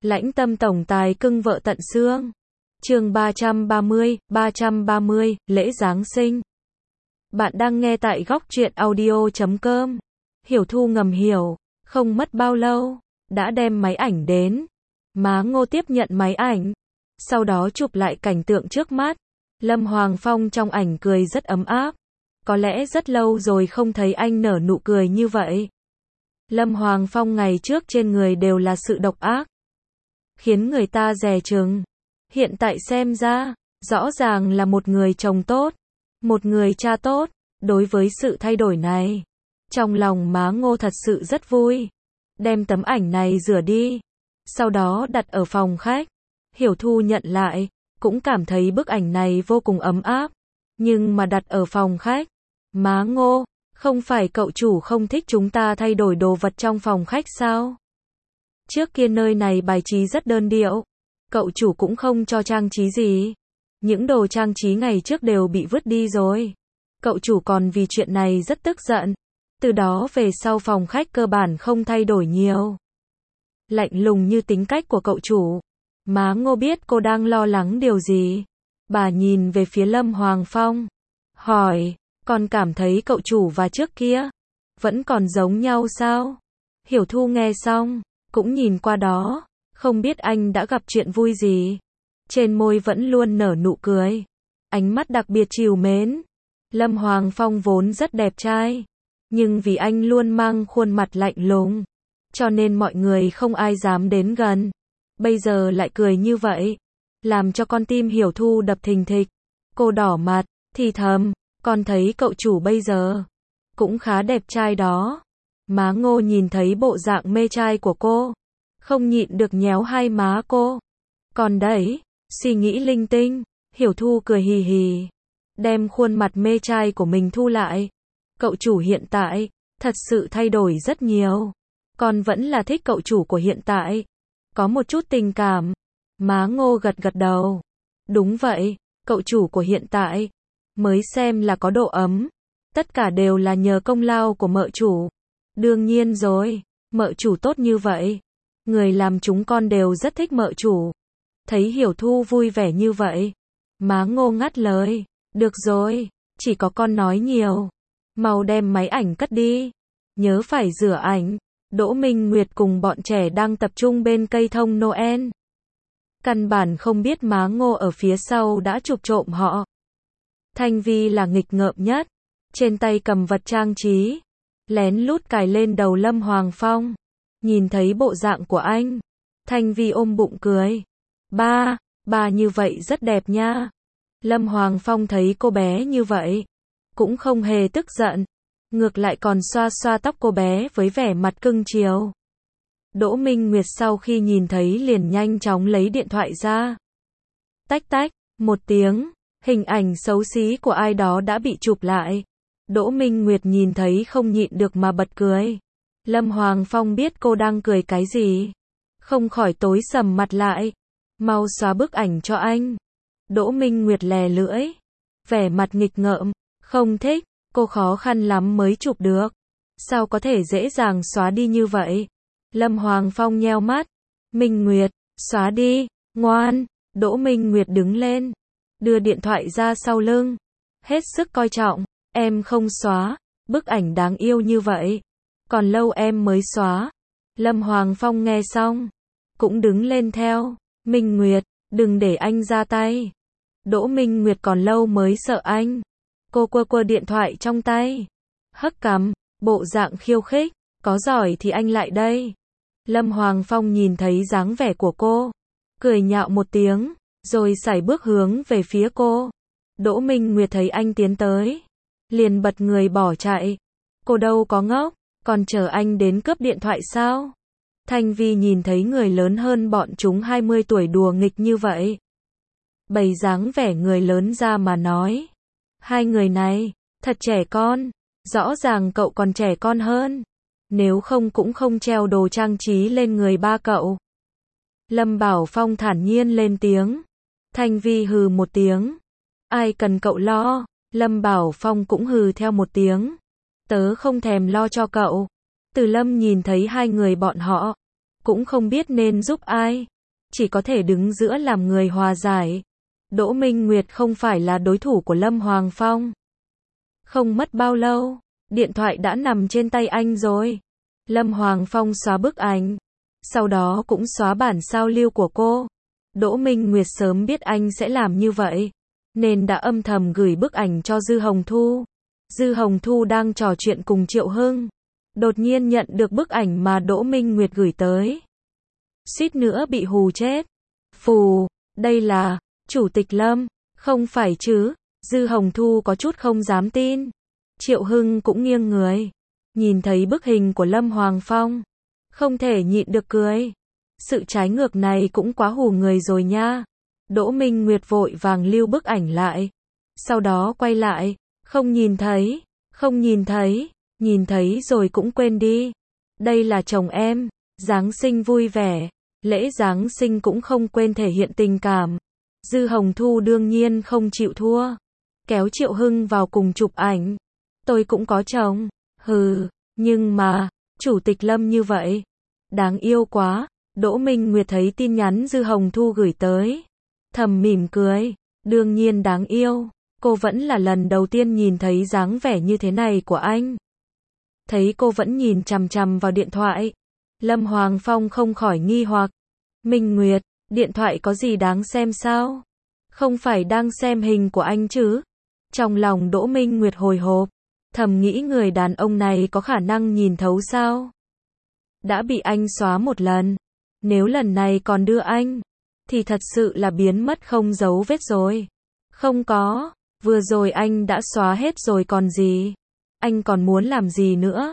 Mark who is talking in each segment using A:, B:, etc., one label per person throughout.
A: Lãnh tâm tổng tài cưng vợ tận xương. Chương 330, lễ Giáng sinh. Bạn đang nghe tại góc truyện audio.com. Hiểu Thu ngầm hiểu, không mất bao lâu, đã đem máy ảnh đến. Má Ngô tiếp nhận máy ảnh, sau đó chụp lại cảnh tượng trước mắt. Lâm Hoàng Phong trong ảnh cười rất ấm áp. Có lẽ rất lâu rồi không thấy anh nở nụ cười như vậy. Lâm Hoàng Phong ngày trước trên người đều là sự độc ác, khiến người ta dè chừng. Hiện tại xem ra, rõ ràng là một người chồng tốt, một người cha tốt. Đối với sự thay đổi này, trong lòng má Ngô thật sự rất vui. Đem tấm ảnh này rửa đi, sau đó đặt ở phòng khách. Hiểu Thu nhận lại, cũng cảm thấy bức ảnh này vô cùng ấm áp. Nhưng mà đặt ở phòng khách, má Ngô, không phải cậu chủ không thích chúng ta thay đổi đồ vật trong phòng khách sao? Trước kia nơi này bài trí rất đơn điệu, cậu chủ cũng không cho trang trí gì. Những đồ trang trí ngày trước đều bị vứt đi rồi. Cậu chủ còn vì chuyện này rất tức giận. Từ đó về sau phòng khách cơ bản không thay đổi nhiều. Lạnh lùng như tính cách của cậu chủ. Má Ngô biết cô đang lo lắng điều gì. Bà nhìn về phía Lâm Hoàng Phong, hỏi, còn cảm thấy cậu chủ và trước kia vẫn còn giống nhau sao? Hiểu Thu nghe xong, cũng nhìn qua đó, không biết anh đã gặp chuyện vui gì. Trên môi vẫn luôn nở nụ cười, ánh mắt đặc biệt trìu mến. Lâm Hoàng Phong vốn rất đẹp trai, nhưng vì anh luôn mang khuôn mặt lạnh lùng, cho nên mọi người không ai dám đến gần. Bây giờ lại cười như vậy, làm cho con tim Hiểu Thu đập thình thịch. Cô đỏ mặt, thì thầm, con thấy cậu chủ bây giờ cũng khá đẹp trai đó. Má Ngô nhìn thấy bộ dạng mê trai của cô, không nhịn được nhéo hai má cô. Còn đấy, suy nghĩ linh tinh. Hiểu Thu cười hì hì, đem khuôn mặt mê trai của mình thu lại. Cậu chủ hiện tại thật sự thay đổi rất nhiều. Con vẫn là thích cậu chủ của hiện tại, có một chút tình cảm. Má Ngô gật gật đầu. Đúng vậy, cậu chủ của hiện tại mới xem là có độ ấm. Tất cả đều là nhờ công lao của mợ chủ. Đương nhiên rồi, mợ chủ tốt như vậy, người làm chúng con đều rất thích mợ chủ. Thấy Hiểu Thu vui vẻ như vậy, má Ngô ngắt lời, được rồi, chỉ có con nói nhiều. Mau đem máy ảnh cất đi, nhớ phải rửa ảnh. Đỗ Minh Nguyệt cùng bọn trẻ đang tập trung bên cây thông Noel. Căn bản không biết má Ngô ở phía sau đã chụp trộm họ. Thanh Vi là nghịch ngợm nhất, trên tay cầm vật trang trí, lén lút cài lên đầu Lâm Hoàng Phong. Nhìn thấy bộ dạng của anh, Thanh Vi ôm bụng cười. Ba như vậy rất đẹp nha. Lâm Hoàng Phong thấy cô bé như vậy, cũng không hề tức giận, ngược lại còn xoa xoa tóc cô bé với vẻ mặt cưng chiều. Đỗ Minh Nguyệt sau khi nhìn thấy liền nhanh chóng lấy điện thoại ra. Tách tách, một tiếng, hình ảnh xấu xí của ai đó đã bị chụp lại. Đỗ Minh Nguyệt nhìn thấy không nhịn được mà bật cười. Lâm Hoàng Phong biết cô đang cười cái gì, không khỏi tối sầm mặt lại. Mau xóa bức ảnh cho anh. Đỗ Minh Nguyệt lè lưỡi, vẻ mặt nghịch ngợm, không thích, cô khó khăn lắm mới chụp được. Sao có thể dễ dàng xóa đi như vậy? Lâm Hoàng Phong nheo mắt. Minh Nguyệt, xóa đi, ngoan. Đỗ Minh Nguyệt đứng lên, đưa điện thoại ra sau lưng, hết sức coi trọng. Em không xóa, bức ảnh đáng yêu như vậy, còn lâu em mới xóa. Lâm Hoàng Phong nghe xong, cũng đứng lên theo. Minh Nguyệt, đừng để anh ra tay. Đỗ Minh Nguyệt còn lâu mới sợ anh. Cô quơ điện thoại trong tay, hất cằm, bộ dạng khiêu khích, có giỏi thì anh lại đây. Lâm Hoàng Phong nhìn thấy dáng vẻ của cô, cười nhạo một tiếng, rồi sải bước hướng về phía cô. Đỗ Minh Nguyệt thấy anh tiến tới, liền bật người bỏ chạy. Cô đâu có ngốc, còn chờ anh đến cướp điện thoại sao? Thanh Vi nhìn thấy người lớn hơn bọn chúng 20 tuổi đùa nghịch như vậy, bày dáng vẻ người lớn ra mà nói. Hai người này, thật trẻ con, rõ ràng cậu còn trẻ con hơn. Nếu không cũng không treo đồ trang trí lên người ba cậu. Lâm Bảo Phong thản nhiên lên tiếng. Thanh Vi hừ một tiếng. Ai cần cậu lo? Lâm Bảo Phong cũng hừ theo một tiếng. Tớ không thèm lo cho cậu. Từ Lâm nhìn thấy hai người bọn họ, cũng không biết nên giúp ai. chỉ có thể đứng giữa làm người hòa giải. Đỗ Minh Nguyệt không phải là đối thủ của Lâm Hoàng Phong. Không mất bao lâu, điện thoại đã nằm trên tay anh rồi. Lâm Hoàng Phong xóa bức ảnh, sau đó cũng xóa bản sao lưu của cô. Đỗ Minh Nguyệt sớm biết anh sẽ làm như vậy, nên đã âm thầm gửi bức ảnh cho Dư Hồng Thu. Dư Hồng Thu đang trò chuyện cùng Triệu Hưng, đột nhiên nhận được bức ảnh mà Đỗ Minh Nguyệt gửi tới. Suýt nữa bị hù chết. Phù, đây là Chủ tịch Lâm, không phải chứ? Dư Hồng Thu có chút không dám tin. Triệu Hưng cũng nghiêng người, nhìn thấy bức hình của Lâm Hoàng Phong, không thể nhịn được cười. Sự trái ngược này cũng quá hù người rồi nha. Đỗ Minh Nguyệt vội vàng lưu bức ảnh lại, sau đó quay lại, không nhìn thấy, không nhìn thấy, nhìn thấy rồi cũng quên đi. Đây là chồng em, Giáng sinh vui vẻ, lễ Giáng sinh cũng không quên thể hiện tình cảm. Dư Hồng Thu đương nhiên không chịu thua, kéo Triệu Hưng vào cùng chụp ảnh. Tôi cũng có chồng, hừ, nhưng mà, Chủ tịch Lâm như vậy, đáng yêu quá. Đỗ Minh Nguyệt thấy tin nhắn Dư Hồng Thu gửi tới, thầm mỉm cười, đương nhiên đáng yêu, cô vẫn là lần đầu tiên nhìn thấy dáng vẻ như thế này của anh. Thấy cô vẫn nhìn chằm chằm vào điện thoại, Lâm Hoàng Phong không khỏi nghi hoặc. Minh Nguyệt, điện thoại có gì đáng xem sao? Không phải đang xem hình của anh chứ? Trong lòng Đỗ Minh Nguyệt hồi hộp, thầm nghĩ người đàn ông này có khả năng nhìn thấu sao? Đã bị anh xóa một lần, nếu lần này còn đưa anh, thì thật sự là biến mất không dấu vết rồi. Không có, vừa rồi anh đã xóa hết rồi còn gì? Anh còn muốn làm gì nữa?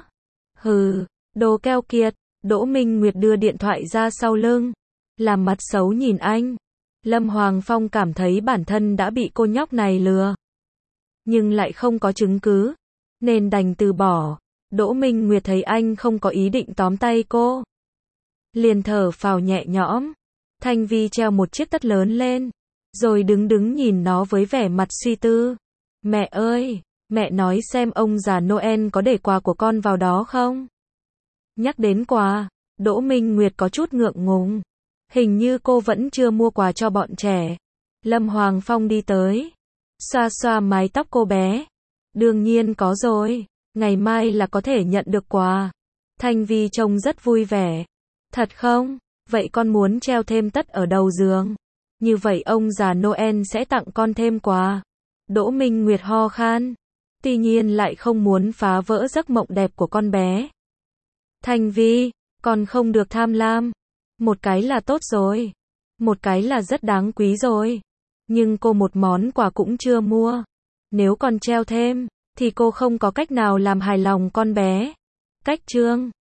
A: Hừ, đồ keo kiệt. Đỗ Minh Nguyệt đưa điện thoại ra sau lưng, làm mặt xấu nhìn anh. Lâm Hoàng Phong cảm thấy bản thân đã bị cô nhóc này lừa, nhưng lại không có chứng cứ, nên đành từ bỏ. Đỗ Minh Nguyệt thấy anh không có ý định tóm tay cô, liền thở phào nhẹ nhõm. Thanh Vi treo một chiếc tất lớn lên, rồi đứng nhìn nó với vẻ mặt suy tư. Mẹ ơi, mẹ nói xem ông già Noel có để quà của con vào đó không? Nhắc đến quà, Đỗ Minh Nguyệt có chút ngượng ngùng. Hình như cô vẫn chưa mua quà cho bọn trẻ. Lâm Hoàng Phong đi tới, xoa xoa mái tóc cô bé. Đương nhiên có rồi, ngày mai là có thể nhận được quà. Thanh Vi trông rất vui vẻ. Thật không? Vậy con muốn treo thêm tất ở đầu giường. Như vậy ông già Noel sẽ tặng con thêm quà. Đỗ Minh Nguyệt ho khan. Tuy nhiên lại không muốn phá vỡ giấc mộng đẹp của con bé. Thanh Vi, con không được tham lam. Một cái là tốt rồi. Một cái là rất đáng quý rồi. Nhưng cô một món quà cũng chưa mua. Nếu còn treo thêm, thì cô không có cách nào làm hài lòng con bé. Cách chương